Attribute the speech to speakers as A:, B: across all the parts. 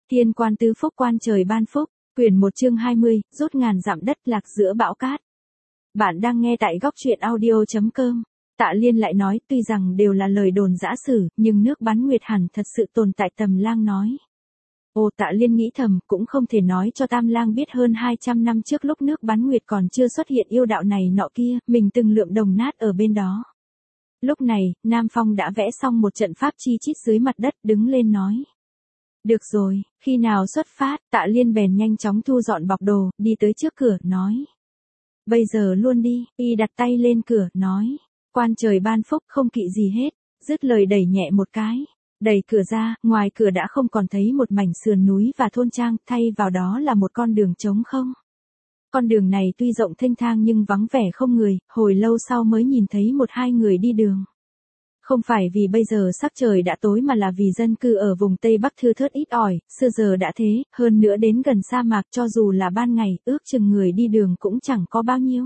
A: Thiên quan tứ phúc quan trời ban phúc, quyển 1 chương 20, rút ngàn dặm đất lạc giữa bão cát. Bạn đang nghe tại góc truyện audio.com. Tạ Liên lại nói, tuy rằng đều là lời đồn dã sử, nhưng nước bán nguyệt hẳn thật sự tồn tại. Tầm Lang nói. Ồ, Tạ Liên nghĩ thầm, cũng không thể nói cho Tam Lang biết hơn 200 năm trước lúc nước bán nguyệt còn chưa xuất hiện yêu đạo này nọ kia, mình từng lượm đồng nát ở bên đó. Lúc này, Nam Phong đã vẽ xong một trận pháp chi chít dưới mặt đất, đứng lên nói. Được rồi, khi nào xuất phát? Tạ Liên bèn nhanh chóng thu dọn bọc đồ, đi tới trước cửa, nói. Bây giờ luôn đi. Y đặt tay lên cửa, nói. Quan trời ban phúc, không kỵ gì hết. Dứt lời đẩy nhẹ một cái. Đẩy cửa ra, ngoài cửa đã không còn thấy một mảnh sườn núi và thôn trang, thay vào đó là một con đường trống không. Con đường này tuy rộng thênh thang nhưng vắng vẻ không người, hồi lâu sau mới nhìn thấy một hai người đi đường. Không phải vì bây giờ sắc trời đã tối mà là vì dân cư ở vùng Tây Bắc thưa thớt ít ỏi, xưa giờ đã thế, hơn nữa đến gần sa mạc cho dù là ban ngày, ước chừng người đi đường cũng chẳng có bao nhiêu.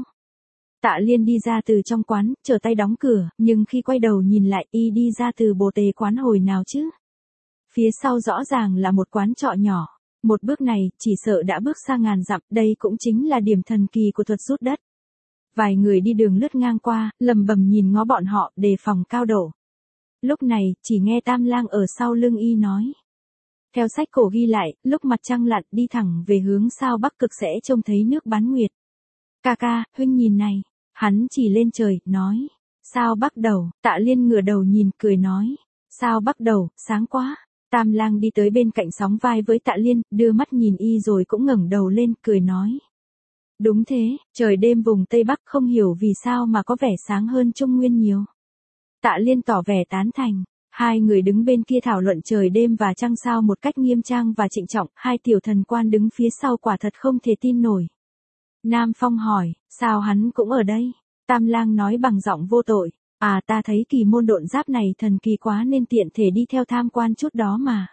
A: Tạ Liên đi ra từ trong quán, trở tay đóng cửa, nhưng khi quay đầu nhìn lại, y đi ra từ bồ tề quán hồi nào chứ? Phía sau rõ ràng là một quán trọ nhỏ. Một bước này, chỉ sợ đã bước xa ngàn dặm, đây cũng chính là điểm thần kỳ của thuật rút đất. Vài người đi đường lướt ngang qua, lầm bầm nhìn ngó bọn họ, đề phòng cao độ. Lúc này, chỉ nghe Tam Lang ở sau lưng y nói. Theo sách cổ ghi lại, lúc mặt trăng lặn đi thẳng về hướng sao bắc cực sẽ trông thấy nước bán nguyệt. Ca ca, huynh nhìn này. Hắn chỉ lên trời, nói. Sao bắc đầu? Tạ Liên ngửa đầu nhìn, cười nói. Sao bắc đầu, sáng quá. Tam Lang đi tới bên cạnh sóng vai với Tạ Liên, đưa mắt nhìn y rồi cũng ngẩng đầu lên, cười nói. Đúng thế, trời đêm vùng Tây Bắc không hiểu vì sao mà có vẻ sáng hơn Trung Nguyên nhiều. Tạ Liên tỏ vẻ tán thành. Hai người đứng bên kia thảo luận trời đêm và trăng sao một cách nghiêm trang và trịnh trọng, hai tiểu thần quan đứng phía sau quả thật không thể tin nổi. Nam Phong hỏi, sao hắn cũng ở đây? Tam Lang nói bằng giọng vô tội, à ta thấy kỳ môn độn giáp này thần kỳ quá nên tiện thể đi theo tham quan chút đó mà.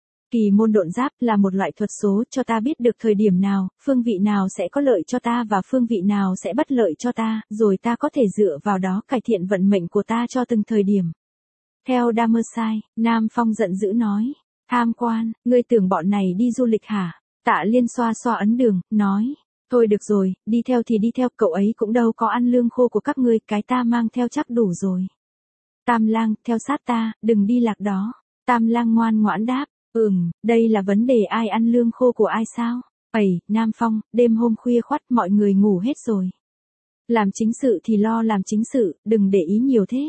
A: Kỳ môn độn giáp là một loại thuật số cho ta biết được thời điểm nào, phương vị nào sẽ có lợi cho ta và phương vị nào sẽ bất lợi cho ta, rồi ta có thể dựa vào đó cải thiện vận mệnh của ta cho từng thời điểm. Theo Damersai, Nam Phong giận dữ nói, tham quan, ngươi tưởng bọn này đi du lịch hả? Tạ Liên xoa xoa ấn đường, nói, thôi được rồi, đi theo thì đi theo, cậu ấy cũng đâu có ăn lương khô của các ngươi, cái ta mang theo chắc đủ rồi. Tam Lang, theo sát ta, đừng đi lạc đó. Tam Lang ngoan ngoãn đáp. Đây là vấn đề ai ăn lương khô của ai sao? Nam Phong, đêm hôm khuya khoắt mọi người ngủ hết rồi. Làm chính sự thì lo làm chính sự, đừng để ý nhiều thế.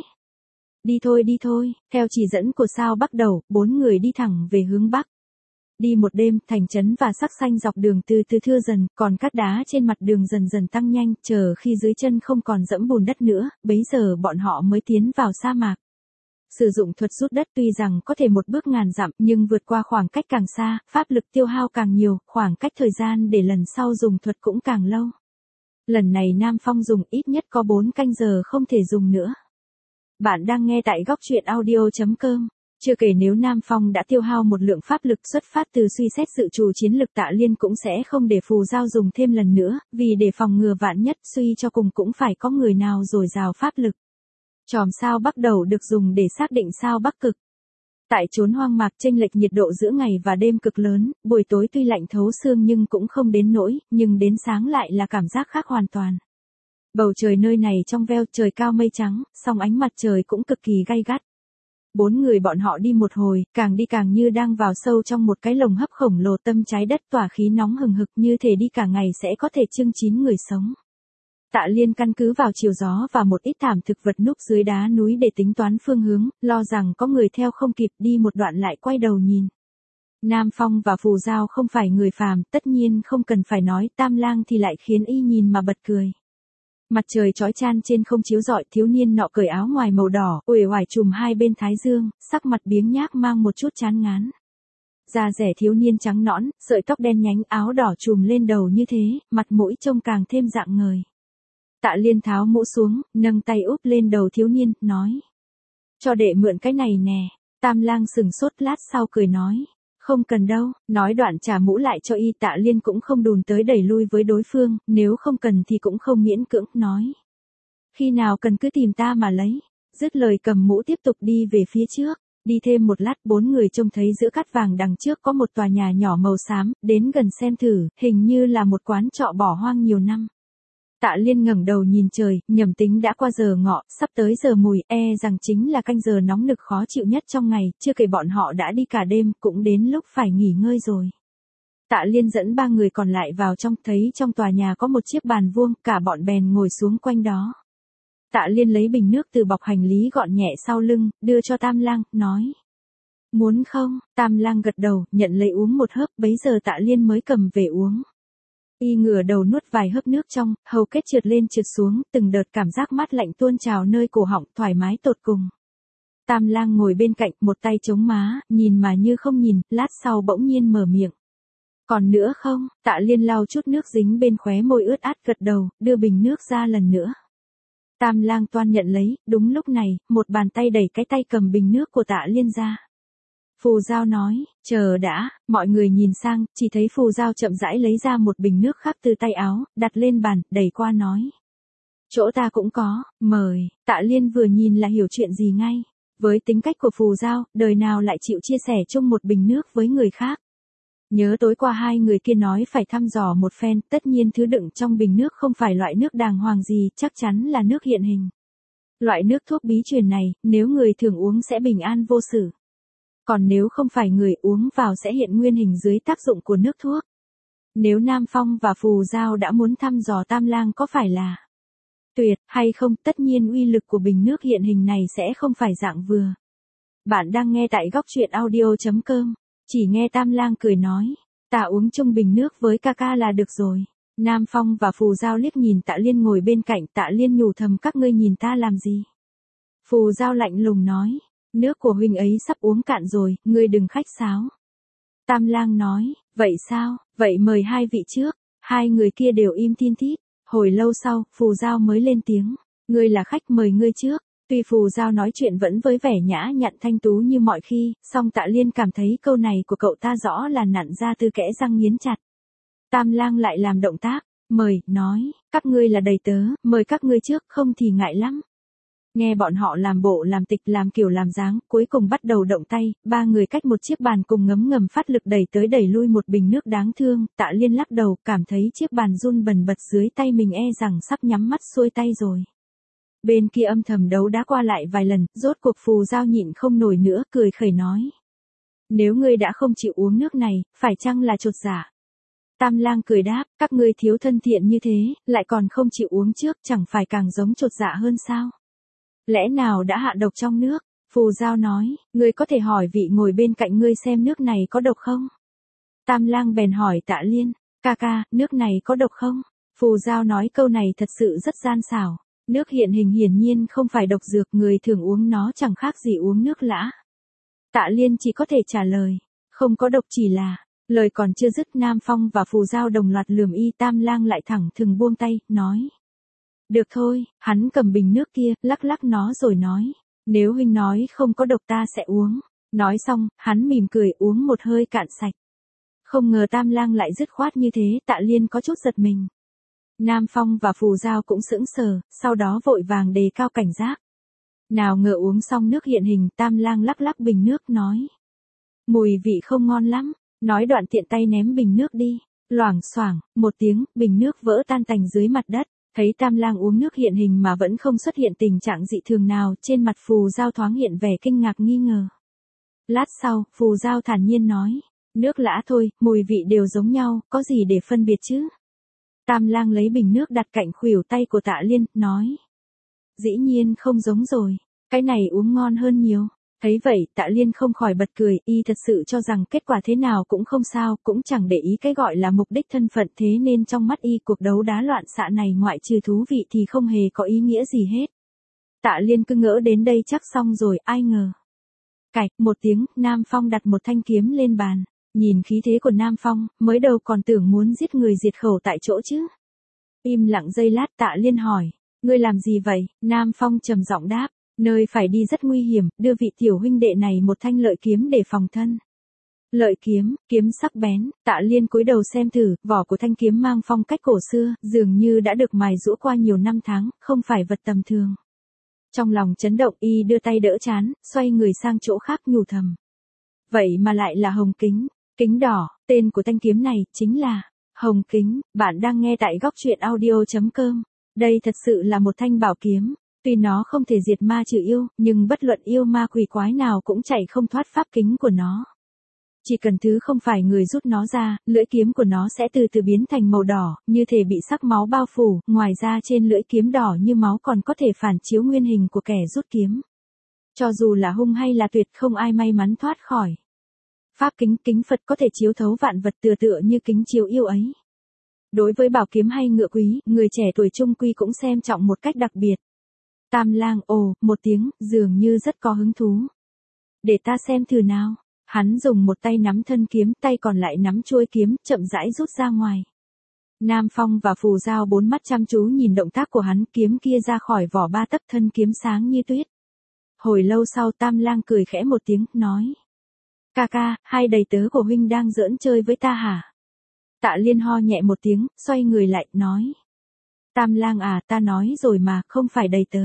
A: Đi thôi, theo chỉ dẫn của sao bắc đầu, 4 người đi thẳng về hướng bắc. Đi một đêm, thành trấn và sắc xanh dọc đường từ từ thưa dần, còn cát đá trên mặt đường dần dần tăng nhanh, chờ khi dưới chân không còn dẫm bùn đất nữa, bấy giờ bọn họ mới tiến vào sa mạc. Sử dụng thuật rút đất tuy rằng có thể một bước ngàn dặm, nhưng vượt qua khoảng cách càng xa, pháp lực tiêu hao càng nhiều, khoảng cách thời gian để lần sau dùng thuật cũng càng lâu. Lần này Nam Phong dùng ít nhất có 4 canh giờ không thể dùng nữa. Bạn đang nghe tại góc truyện audio.com. Chưa kể nếu Nam Phong đã tiêu hao một lượng pháp lực xuất phát từ suy xét sự chủ chiến lực, Tạ Liên cũng sẽ không để phù giao dùng thêm lần nữa, vì để phòng ngừa vạn nhất suy cho cùng cũng phải có người nào dồi dào pháp lực. Chòm sao bắc đầu được dùng để xác định sao bắc cực. Tại chốn hoang mạc chênh lệch nhiệt độ giữa ngày và đêm cực lớn, buổi tối tuy lạnh thấu xương nhưng cũng không đến nỗi, nhưng đến sáng lại là cảm giác khác hoàn toàn. Bầu trời nơi này trong veo, trời cao mây trắng, song ánh mặt trời cũng cực kỳ gay gắt. 4 người bọn họ đi một hồi, càng đi càng như đang vào sâu trong một cái lồng hấp khổng lồ, tâm trái đất tỏa khí nóng hừng hực, như thể đi cả ngày sẽ có thể chưng chín người sống. Tạ Liên căn cứ vào chiều gió và một ít thảm thực vật núp dưới đá núi để tính toán phương hướng, lo rằng có người theo không kịp, đi một đoạn lại quay đầu nhìn. Nam Phong và phù giao không phải người phàm, tất nhiên không cần phải nói, Tam Lang thì lại khiến y nhìn mà bật cười. Mặt trời chói chan trên không chiếu rọi, thiếu niên nọ cởi áo ngoài màu đỏ, uể oải trùm hai bên thái dương, sắc mặt biếng nhác mang một chút chán ngán. Da rẻ thiếu niên trắng nõn, sợi tóc đen nhánh, áo đỏ trùm lên đầu như thế, mặt mũi trông càng thêm rạng ngời. Tạ Liên tháo mũ xuống, nâng tay úp lên đầu thiếu niên, nói. Cho đệ mượn cái này nè. Tam Lang sừng sốt lát sau cười nói. Không cần đâu, nói đoạn trả mũ lại cho y. Tạ Liên cũng không đùn tới đẩy lui với đối phương, nếu không cần thì cũng không miễn cưỡng, nói. Khi nào cần cứ tìm ta mà lấy. Dứt lời cầm mũ tiếp tục đi về phía trước. Đi thêm một lát, 4 người trông thấy giữa cát vàng đằng trước có một tòa nhà nhỏ màu xám, đến gần xem thử, hình như là một quán trọ bỏ hoang nhiều năm. Tạ Liên ngẩng đầu nhìn trời, nhầm tính đã qua giờ ngọ, sắp tới giờ mùi, rằng chính là canh giờ nóng nực khó chịu nhất trong ngày, chưa kể bọn họ đã đi cả đêm, cũng đến lúc phải nghỉ ngơi rồi. Tạ Liên dẫn 3 người còn lại vào trong, thấy trong tòa nhà có một chiếc bàn vuông, cả bọn bèn ngồi xuống quanh đó. Tạ Liên lấy bình nước từ bọc hành lý gọn nhẹ sau lưng, đưa cho Tam Lang, nói. Muốn không? Tam Lang gật đầu, nhận lấy uống một hớp, bấy giờ Tạ Liên mới cầm về uống. Y ngửa đầu nuốt vài hớp nước trong, hầu kết trượt lên trượt xuống, từng đợt cảm giác mát lạnh tuôn trào nơi cổ họng, thoải mái tột cùng. Tam Lang ngồi bên cạnh, một tay chống má, nhìn mà như không nhìn, lát sau bỗng nhiên mở miệng. Còn nữa không? Tạ Liên lau chút nước dính bên khóe môi ướt át, gật đầu, đưa bình nước ra lần nữa. Tam Lang toan nhận lấy, đúng lúc này, một bàn tay đẩy cái tay cầm bình nước của Tạ Liên ra. Phù Giao nói, chờ đã, mọi người nhìn sang, chỉ thấy Phù Giao chậm rãi lấy ra một bình nước khác từ tay áo, đặt lên bàn, đẩy qua nói. Chỗ ta cũng có, mời. Tạ Liên vừa nhìn là hiểu chuyện gì ngay. Với tính cách của Phù Giao, đời nào lại chịu chia sẻ chung một bình nước với người khác. Nhớ tối qua 2 người kia nói phải thăm dò một phen, tất nhiên thứ đựng trong bình nước không phải loại nước đàng hoàng gì, chắc chắn là nước hiện hình. Loại nước thuốc bí truyền này, nếu người thường uống sẽ bình an vô sự. Còn nếu không phải người uống vào sẽ hiện nguyên hình dưới tác dụng của nước thuốc. Nếu Nam Phong và Phù Giao đã muốn thăm dò Tam Lang có phải là tuyệt hay không, tất nhiên uy lực của bình nước hiện hình này sẽ không phải dạng vừa. Bạn đang nghe tại góc truyện audio.com. Chỉ nghe Tam Lang cười nói, ta uống chung bình nước với ca ca là được rồi. Nam Phong và Phù Giao liếc nhìn Tạ Liên ngồi bên cạnh, Tạ Liên nhủ thầm các ngươi nhìn ta làm gì. Phù Giao lạnh lùng nói, nước của huynh ấy sắp uống cạn rồi, ngươi đừng khách sáo. Tam Lang nói, vậy sao, vậy mời 2 vị trước. 2 người kia đều im tin tít. Hồi lâu sau, Phù Giao mới lên tiếng, ngươi là khách mời ngươi trước. Tuy Phù Giao nói chuyện vẫn với vẻ nhã nhặn thanh tú như mọi khi, song Tạ Liên cảm thấy câu này của cậu ta rõ là nặn ra từ kẽ răng nghiến chặt. Tam Lang lại làm động tác, mời, nói, các ngươi là đầy tớ, mời các ngươi trước, không thì ngại lắm. Nghe bọn họ làm bộ làm tịch làm kiểu làm dáng, cuối cùng bắt đầu động tay, 3 người cách một chiếc bàn cùng ngấm ngầm phát lực đẩy tới đẩy lui một bình nước đáng thương, Tạ Liên lắc đầu, cảm thấy chiếc bàn run bần bật dưới tay mình rằng sắp nhắm mắt xuôi tay rồi. Bên kia âm thầm đấu đá qua lại vài lần, rốt cuộc Phù Giao nhịn không nổi nữa, cười khẩy nói. Nếu ngươi đã không chịu uống nước này, phải chăng là chột dạ? Tam Lang cười đáp, các ngươi thiếu thân thiện như thế, lại còn không chịu uống trước, chẳng phải càng giống chột dạ hơn sao? Lẽ nào đã hạ độc trong nước? Phù Giao nói, ngươi có thể hỏi vị ngồi bên cạnh ngươi xem nước này có độc không? Tam Lang bèn hỏi Tạ Liên, ca ca, nước này có độc không? Phù Giao nói câu này thật sự rất gian xảo. Nước hiện hình hiển nhiên không phải độc dược, người thường uống nó chẳng khác gì uống nước lã. Tạ Liên chỉ có thể trả lời, không có độc chỉ là, lời còn chưa dứt Nam Phong và Phù Giao đồng loạt lườm y. Tam Lang lại thẳng thừng buông tay, nói. Được thôi, hắn cầm bình nước kia, lắc lắc nó rồi nói, nếu huynh nói không có độc ta sẽ uống. Nói xong, hắn mỉm cười uống một hơi cạn sạch. Không ngờ Tam Lang lại dứt khoát như thế, Tạ Liên có chút giật mình. Nam Phong và Phù Giao cũng sững sờ, sau đó vội vàng đề cao cảnh giác. Nào ngờ uống xong nước hiện hình, Tam Lang lắc lắc bình nước nói. Mùi vị không ngon lắm, nói đoạn tiện tay ném bình nước đi. Loảng xoảng, một tiếng, bình nước vỡ tan tành dưới mặt đất. Thấy Tam Lang uống nước hiện hình mà vẫn không xuất hiện tình trạng dị thường nào, trên mặt Phù Giao thoáng hiện vẻ kinh ngạc nghi ngờ. Lát sau, Phù Giao thản nhiên nói, nước lã thôi, mùi vị đều giống nhau, có gì để phân biệt chứ? Tam Lang lấy bình nước đặt cạnh khuỷu tay của Tạ Liên, nói. Dĩ nhiên không giống rồi, cái này uống ngon hơn nhiều. Thấy vậy, Tạ Liên không khỏi bật cười, y thật sự cho rằng kết quả thế nào cũng không sao, cũng chẳng để ý cái gọi là mục đích thân phận, thế nên trong mắt y cuộc đấu đá loạn xạ này ngoại trừ thú vị thì không hề có ý nghĩa gì hết. Tạ Liên cứ ngỡ đến đây chắc xong rồi, ai ngờ. Cạch, một tiếng, Nam Phong đặt một thanh kiếm lên bàn. Nhìn khí thế của Nam Phong, mới đầu còn tưởng muốn giết người diệt khẩu tại chỗ chứ. Im lặng giây lát, Tạ Liên hỏi, ngươi làm gì vậy? Nam Phong trầm giọng đáp, nơi phải đi rất nguy hiểm, đưa vị tiểu huynh đệ này một thanh lợi kiếm để phòng thân. Lợi kiếm, kiếm sắc bén, Tạ Liên cúi đầu xem thử, vỏ của thanh kiếm mang phong cách cổ xưa, dường như đã được mài giũa qua nhiều năm tháng, không phải vật tầm thường. Trong lòng chấn động y đưa tay đỡ trán, xoay người sang chỗ khác nhủ thầm. Vậy mà lại là hồng kính, kính đỏ, tên của thanh kiếm này chính là hồng kính. Bạn đang nghe tại góc truyện audio.com. Đây thật sự là một thanh bảo kiếm. Tuy nó không thể diệt ma trừ yêu, nhưng bất luận yêu ma quỷ quái nào cũng chạy không thoát pháp kính của nó. Chỉ cần thứ không phải người rút nó ra, lưỡi kiếm của nó sẽ từ từ biến thành màu đỏ, như thể bị sắc máu bao phủ, ngoài ra trên lưỡi kiếm đỏ như máu còn có thể phản chiếu nguyên hình của kẻ rút kiếm. Cho dù là hung hay là tuyệt không ai may mắn thoát khỏi. Pháp kính, kính Phật có thể chiếu thấu vạn vật tựa như kính chiếu yêu ấy. Đối với bảo kiếm hay ngựa quý, người trẻ tuổi trung quy cũng xem trọng một cách đặc biệt. Tam Lang ồ một tiếng, dường như rất có hứng thú. Để ta xem thử nào. Hắn dùng một tay nắm thân kiếm, tay còn lại nắm chuôi kiếm, chậm rãi rút ra ngoài. Nam Phong và Phù Giao bốn mắt chăm chú nhìn động tác của hắn, kiếm kia ra khỏi vỏ 3 tấc, thân kiếm sáng như tuyết. Hồi lâu sau Tam Lang cười khẽ một tiếng, nói. Ca ca, hai đầy tớ của huynh đang giỡn chơi với ta hả? Tạ Liên ho nhẹ một tiếng, xoay người lại, nói. Tam Lang à, ta nói rồi mà, không phải đầy tớ.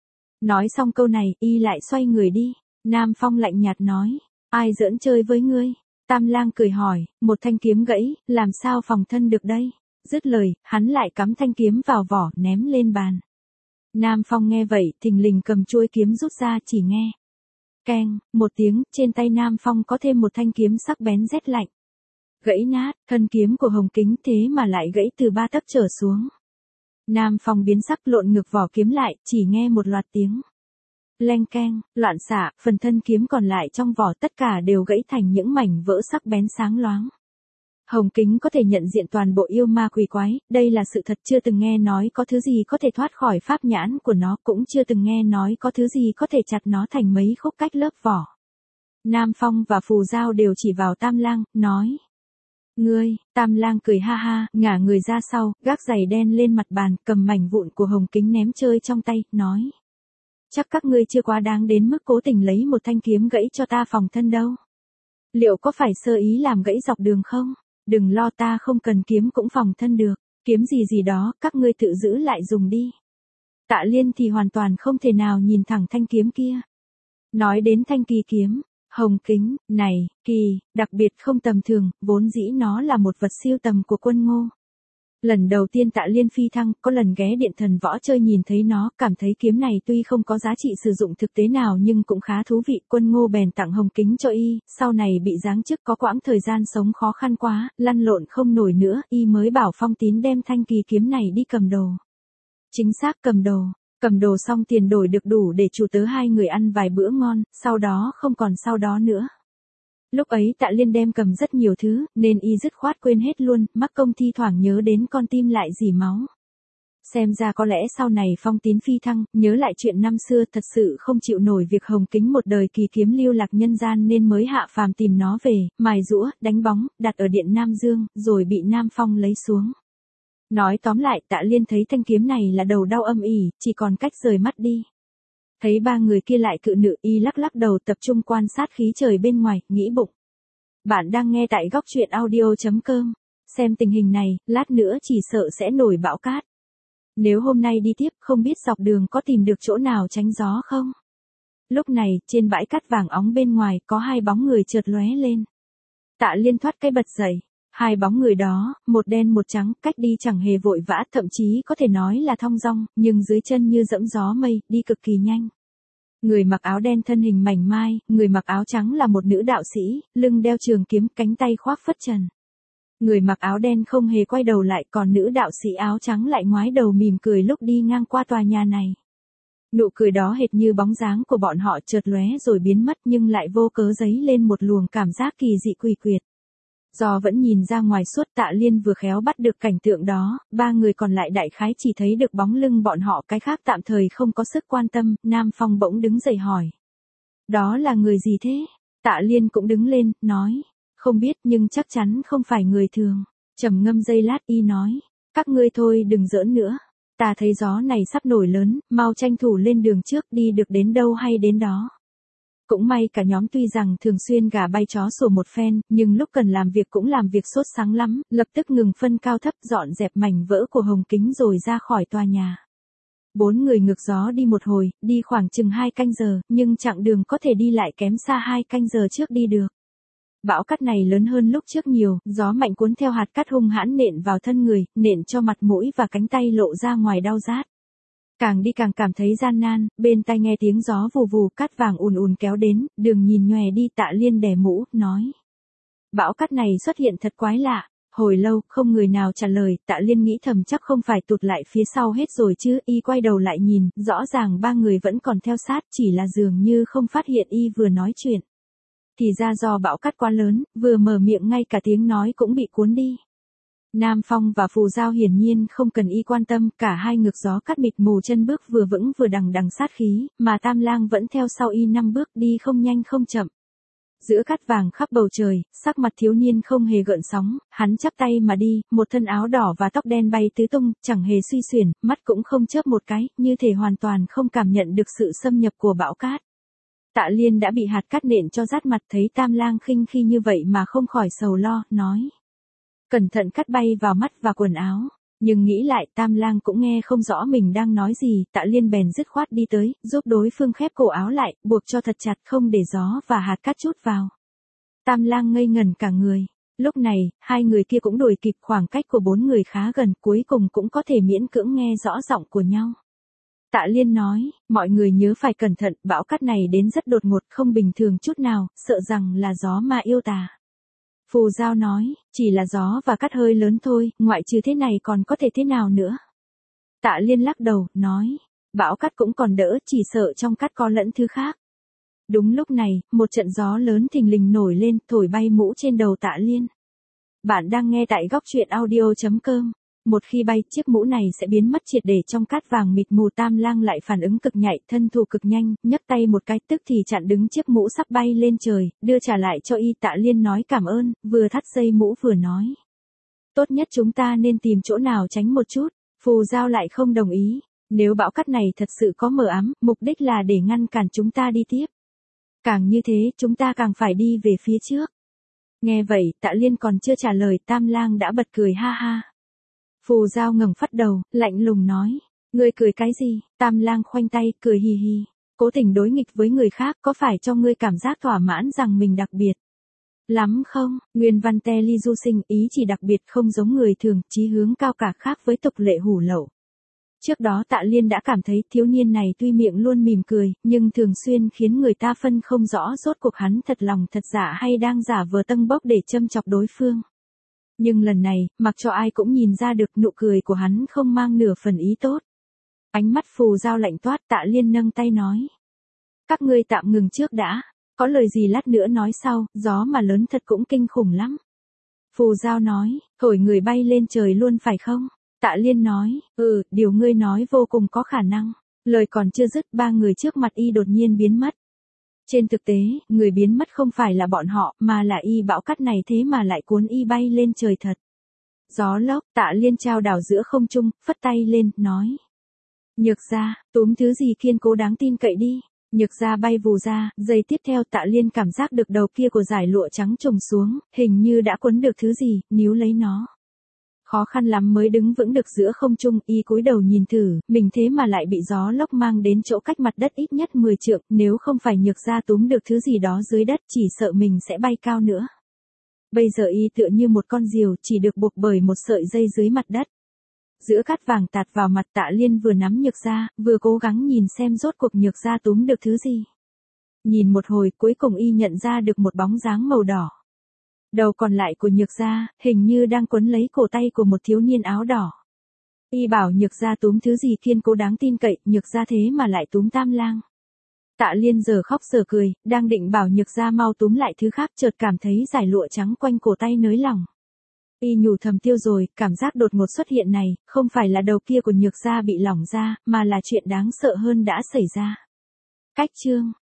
A: Nói xong câu này, y lại xoay người đi. Nam Phong lạnh nhạt nói. Ai giỡn chơi với ngươi? Tam Lang cười hỏi, một thanh kiếm gãy, làm sao phòng thân được đây? Dứt lời, hắn lại cắm thanh kiếm vào vỏ, ném lên bàn. Nam Phong nghe vậy, thình lình cầm chuôi kiếm rút ra, chỉ nghe. Keng, một tiếng, trên tay Nam Phong có thêm một thanh kiếm sắc bén rét lạnh. Gãy nát, thân kiếm của hồng kính thế mà lại gãy từ 3 tấc trở xuống. Nam Phong biến sắc, lộn ngược vỏ kiếm lại, chỉ nghe một loạt tiếng. Leng keng, loạn xạ, phần thân kiếm còn lại trong vỏ tất cả đều gãy thành những mảnh vỡ sắc bén sáng loáng. Hồng kính có thể nhận diện toàn bộ yêu ma quỷ quái, đây là sự thật, chưa từng nghe nói có thứ gì có thể thoát khỏi pháp nhãn của nó, cũng chưa từng nghe nói có thứ gì có thể chặt nó thành mấy khúc cách lớp vỏ. Nam Phong và Phù Giao đều chỉ vào Tam Lang, nói. Ngươi, Tam Lang cười ha ha, ngả người ra sau, gác giày đen lên mặt bàn, cầm mảnh vụn của hồng kính ném chơi trong tay, nói. Chắc các ngươi chưa quá đáng đến mức cố tình lấy một thanh kiếm gãy cho ta phòng thân đâu. Liệu có phải sơ ý làm gãy dọc đường không? Đừng lo, ta không cần kiếm cũng phòng thân được. Kiếm gì đó, các ngươi tự giữ lại dùng đi. Tạ Liên thì hoàn toàn không thể nào nhìn thẳng thanh kiếm kia. Nói đến thanh kỳ kiếm, hồng kính, này, kỳ, đặc biệt không tầm thường, vốn dĩ nó là một vật siêu tầm của Quân Ngô. Lần đầu tiên Tạ Liên phi thăng, có lần ghé Điện Thần Võ chơi nhìn thấy nó, cảm thấy kiếm này tuy không có giá trị sử dụng thực tế nào nhưng cũng khá thú vị. Quân Ngô bèn tặng hồng kính cho y, sau này bị giáng chức, có quãng thời gian sống khó khăn quá, lăn lộn không nổi nữa, y mới bảo Phong Tín đem thanh kỳ kiếm này đi cầm đồ. Chính xác, cầm đồ xong tiền đổi được đủ để chủ tớ hai người ăn vài bữa ngon, sau đó không còn sau đó nữa. Lúc ấy Tạ Liên đem cầm rất nhiều thứ, nên y dứt khoát quên hết luôn, mắc công thi thoảng nhớ đến con tim lại dỉ máu. Xem ra có lẽ sau này Phong Tín phi thăng, nhớ lại chuyện năm xưa, thật sự không chịu nổi việc hồng kính một đời kỳ kiếm lưu lạc nhân gian nên mới hạ phàm tìm nó về, mài giũa, đánh bóng, đặt ở Điện Nam Dương, rồi bị Nam Phong lấy xuống. Nói tóm lại, Tạ Liên thấy thanh kiếm này là đầu đau âm ỉ, chỉ còn cách rời mắt đi. Thấy ba người kia lại cự nữ, y lắc lắc đầu, tập trung quan sát khí trời bên ngoài, nghĩ bụng. Bạn đang nghe tại góc truyện audio.com. Xem tình hình này, lát nữa chỉ sợ sẽ nổi bão cát. Nếu hôm nay đi tiếp, không biết dọc đường có tìm được chỗ nào tránh gió không? Lúc này, trên bãi cát vàng óng bên ngoài, có hai bóng người chợt lóe lên. Tạ Liên thoát cái bật dậy. Hai bóng người đó, một đen một trắng, cách đi chẳng hề vội vã, thậm chí có thể nói là thong dong, nhưng dưới chân như dẫm gió mây, đi cực kỳ nhanh. Người mặc áo đen thân hình mảnh mai, người mặc áo trắng là một nữ đạo sĩ, lưng đeo trường kiếm, cánh tay khoác phất trần. Người mặc áo đen không hề quay đầu lại, còn nữ đạo sĩ áo trắng lại ngoái đầu mỉm cười lúc đi ngang qua tòa nhà này. Nụ cười đó hệt như bóng dáng của bọn họ chợt lóe rồi biến mất, nhưng lại vô cớ dấy lên một luồng cảm giác kỳ dị quỷ quyệt. Do vẫn nhìn ra ngoài suốt, Tạ Liên vừa khéo bắt được cảnh tượng đó, ba người còn lại đại khái chỉ thấy được bóng lưng bọn họ, cái khác tạm thời không có sức quan tâm. Nam Phong bỗng đứng dậy hỏi. Đó là người gì thế? Tạ Liên cũng đứng lên, nói. Không biết, nhưng chắc chắn không phải người thường. Trầm ngâm giây lát, y nói. Các ngươi thôi đừng giỡn nữa. Ta thấy gió này sắp nổi lớn, mau tranh thủ lên đường trước, đi được đến đâu hay đến đó. Cũng may cả nhóm tuy rằng thường xuyên gà bay chó sủa một phen, nhưng lúc cần làm việc cũng làm việc sốt sắng lắm, lập tức ngừng phân cao thấp, dọn dẹp mảnh vỡ của hồng kính rồi ra khỏi tòa nhà. 4 người ngược gió đi một hồi, đi khoảng chừng 2 canh giờ, nhưng chặng đường có thể đi lại kém xa 2 canh giờ trước đi được. Bão cát này lớn hơn lúc trước nhiều, gió mạnh cuốn theo hạt cát hung hãn nện vào thân người, nện cho mặt mũi và cánh tay lộ ra ngoài đau rát. Càng đi càng cảm thấy gian nan, bên tai nghe tiếng gió vù vù, cát vàng ùn ùn kéo đến, đường nhìn nhòe đi. Tạ Liên đè mũ, nói. Bão cát này xuất hiện thật quái lạ. Hồi lâu, không người nào trả lời, Tạ Liên nghĩ thầm chắc không phải tụt lại phía sau hết rồi chứ. Y quay đầu lại nhìn, rõ ràng 3 người vẫn còn theo sát, chỉ là dường như không phát hiện y vừa nói chuyện. Thì ra do bão cát quá lớn, vừa mở miệng ngay cả tiếng nói cũng bị cuốn đi. Nam Phong và Phù Giao hiển nhiên không cần y quan tâm, cả hai ngược gió cát mịt mù, chân bước vừa vững vừa đằng đằng sát khí, mà Tam Lang vẫn theo sau y 5 bước, đi không nhanh không chậm. Giữa cát vàng khắp bầu trời, sắc mặt thiếu niên không hề gợn sóng, hắn chắp tay mà đi, một thân áo đỏ và tóc đen bay tứ tung, chẳng hề suy xuyển, mắt cũng không chớp một cái, như thể hoàn toàn không cảm nhận được sự xâm nhập của bão cát. Tạ Liên đã bị hạt cát nện cho rát mặt, thấy Tam Lang khinh khi như vậy mà không khỏi sầu lo, nói. Cẩn thận cát bay vào mắt và quần áo. Nhưng nghĩ lại, Tam Lang cũng nghe không rõ mình đang nói gì. Tạ Liên bèn dứt khoát đi tới, giúp đối phương khép cổ áo lại, buộc cho thật chặt, không để gió và hạt cát trút vào. Tam Lang ngây ngẩn cả người. Lúc này, hai người kia cũng đuổi kịp, khoảng cách của 4 người khá gần, cuối cùng cũng có thể miễn cưỡng nghe rõ giọng của nhau. Tạ Liên nói, mọi người nhớ phải cẩn thận, bão cát này đến rất đột ngột, không bình thường chút nào, sợ rằng là gió ma yêu tà. Phù Giao nói, chỉ là gió và cát hơi lớn thôi, ngoại trừ thế này còn có thể thế nào nữa. Tạ Liên lắc đầu, nói, bão cát cũng còn đỡ, chỉ sợ trong cát có lẫn thứ khác. Đúng lúc này, một trận gió lớn thình lình nổi lên, thổi bay mũ trên đầu Tạ Liên. Bạn đang nghe tại góc truyện audio.com. Một khi bay, chiếc mũ này sẽ biến mất triệt để trong cát vàng mịt mù. Tam Lang lại phản ứng cực nhạy, thân thủ cực nhanh, nhấc tay một cái, tức thì chặn đứng chiếc mũ sắp bay lên trời, đưa trả lại cho y. Tạ Liên nói cảm ơn, vừa thắt dây mũ vừa nói. Tốt nhất chúng ta nên tìm chỗ nào tránh một chút. Phù Giao lại không đồng ý. Nếu bão cát này thật sự có mờ ám, mục đích là để ngăn cản chúng ta đi tiếp. Càng như thế, chúng ta càng phải đi về phía trước. Nghe vậy, Tạ Liên còn chưa trả lời, Tam Lang đã bật cười ha ha. Phù Giao ngẩng phát đầu, lạnh lùng nói. Ngươi cười cái gì? Tam Lang khoanh tay, cười hì hì. Cố tình đối nghịch với người khác, có phải cho ngươi cảm giác thỏa mãn rằng mình đặc biệt lắm không? Nguyên văn te ly du sinh, ý chỉ đặc biệt, không giống người thường, chí hướng cao cả, khác với tục lệ hủ lậu. Trước đó Tạ Liên đã cảm thấy thiếu niên này tuy miệng luôn mỉm cười, nhưng thường xuyên khiến người ta phân không rõ rốt cuộc hắn thật lòng thật giả hay đang giả vờ tâng bốc để châm chọc đối phương. Nhưng lần này, mặc cho ai cũng nhìn ra được nụ cười của hắn không mang nửa phần ý tốt. Ánh mắt Phù Giao lạnh toát, Tạ Liên nâng tay nói. Các ngươi tạm ngừng trước đã, có lời gì lát nữa nói sau, gió mà lớn thật cũng kinh khủng lắm. Phù Giao nói, thổi người bay lên trời luôn phải không? Tạ Liên nói, điều ngươi nói vô cùng có khả năng. Lời còn chưa dứt, 3 người trước mặt y đột nhiên biến mất. Trên thực tế, người biến mất không phải là bọn họ, mà là y. Bão cát này thế mà lại cuốn y bay lên trời thật. Gió lốc. Tạ Liên trao đảo giữa không trung, phất tay lên, nói. Nhược Gia, túm thứ gì kiên cố đáng tin cậy đi. Nhược Gia bay vù ra, giây tiếp theo Tạ Liên cảm giác được đầu kia của dải lụa trắng trùng xuống, hình như đã quấn được thứ gì, níu lấy nó. Khó khăn lắm mới đứng vững được giữa không trung, y cúi đầu nhìn thử, mình thế mà lại bị gió lốc mang đến chỗ cách mặt đất ít nhất 10 trượng, nếu không phải Nhược Gia túm được thứ gì đó dưới đất, chỉ sợ mình sẽ bay cao nữa. Bây giờ y tựa như một con diều, chỉ được buộc bởi một sợi dây dưới mặt đất. Giữa cát vàng tạt vào mặt, Tạ Liên vừa nắm Nhược Gia, vừa cố gắng nhìn xem rốt cuộc Nhược Gia túm được thứ gì. Nhìn một hồi, cuối cùng y nhận ra được một bóng dáng màu đỏ. Đầu còn lại của Nhược Gia, hình như đang quấn lấy cổ tay của một thiếu niên áo đỏ. Y bảo Nhược Gia túm thứ gì kiên cố đáng tin cậy, Nhược Gia thế mà lại túm Tam Lang. Tạ Liên giờ khóc giờ cười, đang định bảo Nhược Gia mau túm lại thứ khác, chợt cảm thấy dải lụa trắng quanh cổ tay nới lỏng. Y nhủ thầm tiêu rồi, cảm giác đột ngột xuất hiện này, không phải là đầu kia của Nhược Gia bị lỏng ra, mà là chuyện đáng sợ hơn đã xảy ra. Cách chương